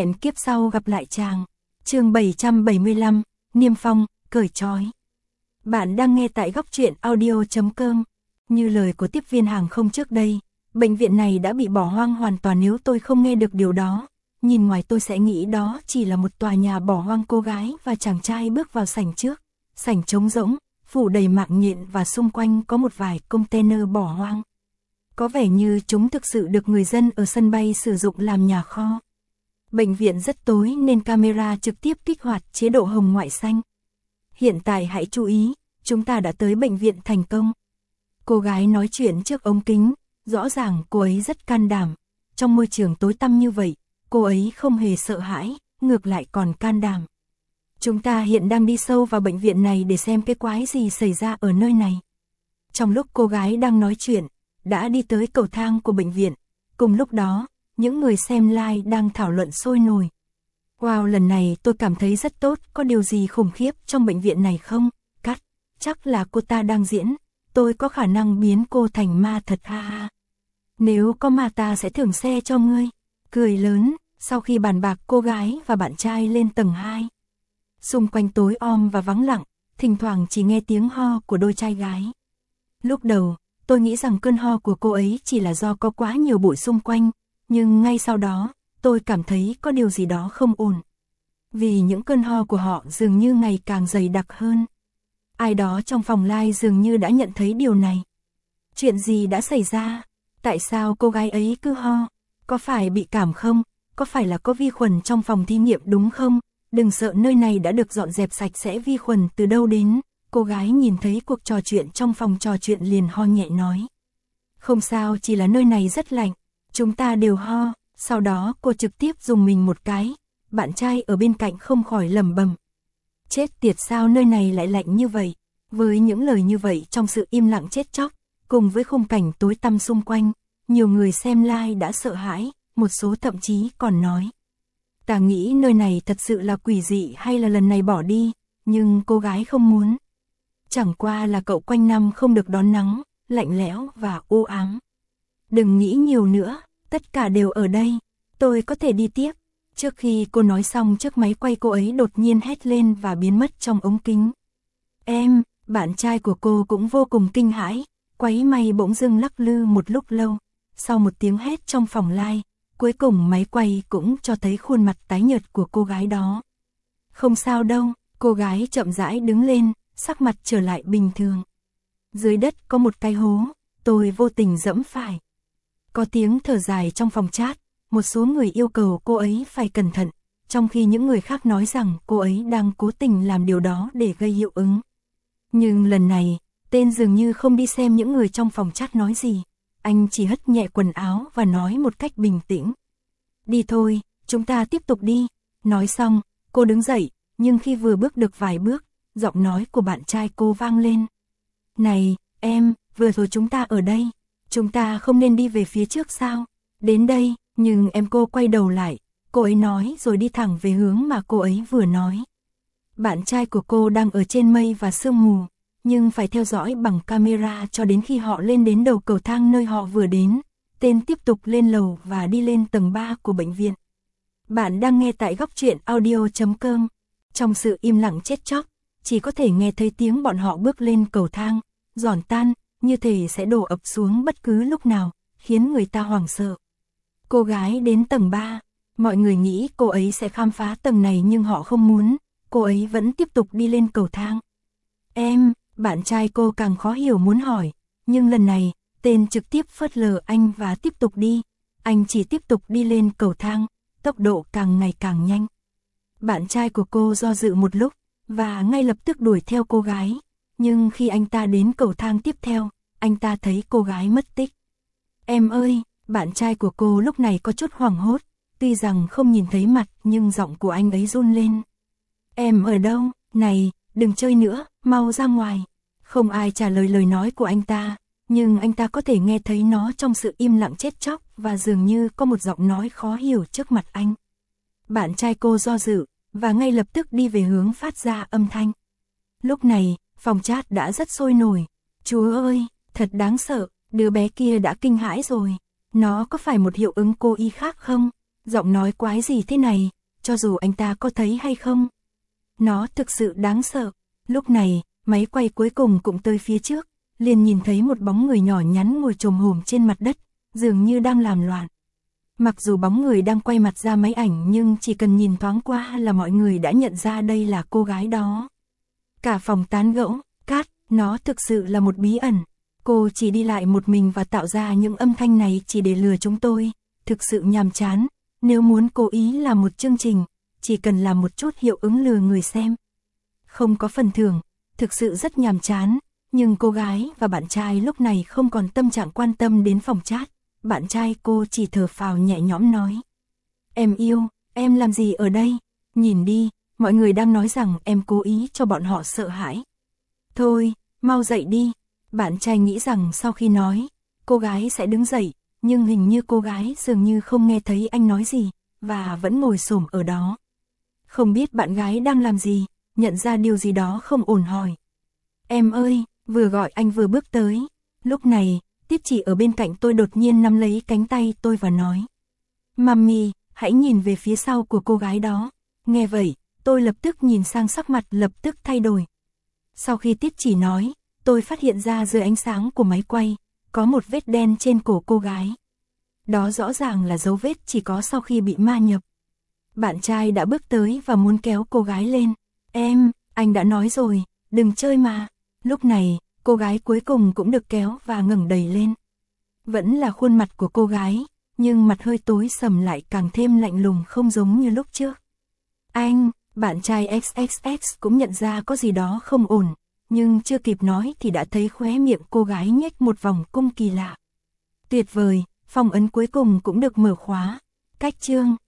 Hẹn kiếp sau gặp lại chàng. Chương 775, Niêm Phong, cởi trói. Bạn đang nghe tại góc truyện audio.com. Như lời của tiếp viên hàng không trước đây, bệnh viện này đã bị bỏ hoang hoàn toàn. Nếu tôi không nghe được điều đó, nhìn ngoài tôi sẽ nghĩ đó chỉ là một tòa nhà bỏ hoang. Cô gái và chàng trai bước vào sảnh trước. Sảnh trống rỗng, phủ đầy mạng nhện và xung quanh có một vài container bỏ hoang. Có vẻ như chúng thực sự được người dân ở sân bay sử dụng làm nhà kho. Bệnh viện rất tối nên camera trực tiếp kích hoạt chế độ hồng ngoại xanh. Hiện tại hãy chú ý, chúng ta đã tới bệnh viện thành công. Cô gái nói chuyện trước ống kính, rõ ràng cô ấy rất can đảm. Trong môi trường tối tăm như vậy, cô ấy không hề sợ hãi, ngược lại còn can đảm. Chúng ta hiện đang đi sâu vào bệnh viện này để xem cái quái gì xảy ra ở nơi này. Trong lúc cô gái đang nói chuyện, đã đi tới cầu thang của bệnh viện. Cùng lúc đó, những người xem live đang thảo luận sôi nổi. Wow, lần này tôi cảm thấy rất tốt, có điều gì khủng khiếp trong bệnh viện này không? Cắt, chắc là cô ta đang diễn, tôi có khả năng biến cô thành ma thật ha ha. Nếu có ma ta sẽ thưởng xe cho ngươi. Cười lớn, sau khi bàn bạc cô gái và bạn trai lên tầng 2. Xung quanh tối om và vắng lặng, thỉnh thoảng chỉ nghe tiếng ho của đôi trai gái. Lúc đầu, tôi nghĩ rằng cơn ho của cô ấy chỉ là do có quá nhiều bụi xung quanh, nhưng ngay sau đó, tôi cảm thấy có điều gì đó không ổn. Vì những cơn ho của họ dường như ngày càng dày đặc hơn. Ai đó trong phòng live dường như đã nhận thấy điều này. Chuyện gì đã xảy ra? Tại sao cô gái ấy cứ ho? Có phải bị cảm không? Có phải là có vi khuẩn trong phòng thí nghiệm đúng không? Đừng sợ, nơi này đã được dọn dẹp sạch sẽ. Vi khuẩn từ đâu đến? Cô gái nhìn thấy cuộc trò chuyện trong phòng trò chuyện liền ho nhẹ nói. Không sao, chỉ là nơi này rất lạnh. Chúng ta đều ho. Sau đó cô trực tiếp dùng mình một cái. Bạn trai ở bên cạnh không khỏi lẩm bẩm. Chết tiệt, sao nơi này lại lạnh như vậy? Với những lời như vậy trong sự im lặng chết chóc, cùng với khung cảnh tối tăm xung quanh, nhiều người xem live đã sợ hãi, một số thậm chí còn nói. Ta nghĩ nơi này thật sự là quỷ dị hay là lần này bỏ đi, nhưng cô gái không muốn. Chẳng qua là cậu quanh năm không được đón nắng, lạnh lẽo và u ám. Đừng nghĩ nhiều nữa, tất cả đều ở đây, tôi có thể đi tiếp. Trước khi cô nói xong, chiếc máy quay cô ấy đột nhiên hét lên và biến mất trong ống kính. Em, bạn trai của cô cũng vô cùng kinh hãi, quấy may bỗng dưng lắc lư một lúc lâu. Sau một tiếng hét trong phòng live, cuối cùng máy quay cũng cho thấy khuôn mặt tái nhợt của cô gái đó. Không sao đâu, cô gái chậm rãi đứng lên, sắc mặt trở lại bình thường. Dưới đất có một cái hố, tôi vô tình giẫm phải. Có tiếng thở dài trong phòng chat, một số người yêu cầu cô ấy phải cẩn thận, trong khi những người khác nói rằng cô ấy đang cố tình làm điều đó để gây hiệu ứng. Nhưng lần này, tên dường như không đi xem những người trong phòng chat nói gì. Anh chỉ hất nhẹ quần áo và nói một cách bình tĩnh. Đi thôi, chúng ta tiếp tục đi. Nói xong, cô đứng dậy, nhưng khi vừa bước được vài bước, giọng nói của bạn trai cô vang lên. Này, em, vừa rồi chúng ta ở đây. Chúng ta không nên đi về phía trước sao? Đến đây, nhưng em. Cô quay đầu lại, cô ấy nói rồi đi thẳng về hướng mà cô ấy vừa nói. Bạn trai của cô đang ở trên mây và sương mù, nhưng phải theo dõi bằng camera cho đến khi họ lên đến đầu cầu thang nơi họ vừa đến. Tên tiếp tục lên lầu và đi lên tầng 3 của bệnh viện. Bạn đang nghe tại góc truyện audio.com. Trong sự im lặng chết chóc, chỉ có thể nghe thấy tiếng bọn họ bước lên cầu thang, giòn tan, như thể sẽ đổ ập xuống bất cứ lúc nào, khiến người ta hoảng sợ. Cô gái đến tầng 3, mọi người nghĩ cô ấy sẽ khám phá tầng này nhưng họ không muốn, cô ấy vẫn tiếp tục đi lên cầu thang. Em, bạn trai cô càng khó hiểu muốn hỏi, nhưng lần này, tên trực tiếp phớt lờ anh và tiếp tục đi. Anh chỉ tiếp tục đi lên cầu thang, tốc độ càng ngày càng nhanh. Bạn trai của cô do dự một lúc, và ngay lập tức đuổi theo cô gái. Nhưng khi anh ta đến cầu thang tiếp theo, anh ta thấy cô gái mất tích. Em ơi, bạn trai của cô lúc này có chút hoảng hốt, tuy rằng không nhìn thấy mặt nhưng giọng của anh ấy run lên. Em ở đâu? Này, đừng chơi nữa, mau ra ngoài. Không ai trả lời lời nói của anh ta, nhưng anh ta có thể nghe thấy nó trong sự im lặng chết chóc và dường như có một giọng nói khó hiểu trước mặt anh. Bạn trai cô do dự, và ngay lập tức đi về hướng phát ra âm thanh. Lúc này, phòng chat đã rất sôi nổi. Chúa ơi, thật đáng sợ, đứa bé kia đã kinh hãi rồi. Nó có phải một hiệu ứng cố ý khác không? Giọng nói quái gì thế này, cho dù anh ta có thấy hay không. Nó thực sự đáng sợ. Lúc này, máy quay cuối cùng cũng tới phía trước, liền nhìn thấy một bóng người nhỏ nhắn ngồi chồm hổm trên mặt đất, dường như đang làm loạn. Mặc dù bóng người đang quay mặt ra máy ảnh nhưng chỉ cần nhìn thoáng qua là mọi người đã nhận ra đây là cô gái đó. Cả phòng tán gẫu, cát, nó thực sự là một bí ẩn. Cô chỉ đi lại một mình và tạo ra những âm thanh này chỉ để lừa chúng tôi, thực sự nhàm chán. Nếu muốn cố ý làm một chương trình, chỉ cần làm một chút hiệu ứng lừa người xem. Không có phần thưởng, thực sự rất nhàm chán, nhưng cô gái và bạn trai lúc này không còn tâm trạng quan tâm đến phòng chat. Bạn trai cô chỉ thở phào nhẹ nhõm nói. Em yêu, em làm gì ở đây? Nhìn đi, mọi người đang nói rằng em cố ý cho bọn họ sợ hãi. Thôi, mau dậy đi. Bạn trai nghĩ rằng sau khi nói, cô gái sẽ đứng dậy, nhưng hình như cô gái dường như không nghe thấy anh nói gì, và vẫn ngồi xổm ở đó. Không biết bạn gái đang làm gì, nhận ra điều gì đó không ổn hỏi. Em ơi, vừa gọi anh vừa bước tới. Lúc này, Tiếp Chỉ ở bên cạnh tôi đột nhiên nắm lấy cánh tay tôi và nói. Mami, hãy nhìn về phía sau của cô gái đó. Nghe vậy, tôi lập tức nhìn sang sắc mặt lập tức thay đổi. Sau khi Tiếp Chỉ nói, tôi phát hiện ra dưới ánh sáng của máy quay, có một vết đen trên cổ cô gái. Đó rõ ràng là dấu vết chỉ có sau khi bị ma nhập. Bạn trai đã bước tới và muốn kéo cô gái lên. Em, anh đã nói rồi, đừng chơi mà. Lúc này, cô gái cuối cùng cũng được kéo và ngẩng đầy lên. Vẫn là khuôn mặt của cô gái, nhưng mặt hơi tối sầm lại càng thêm lạnh lùng không giống như lúc trước. Anh, bạn trai XXX cũng nhận ra có gì đó không ổn, nhưng chưa kịp nói thì đã thấy khóe miệng cô gái nhếch một vòng cung kỳ lạ. Tuyệt vời, phong ấn cuối cùng cũng được mở khóa. Cách chương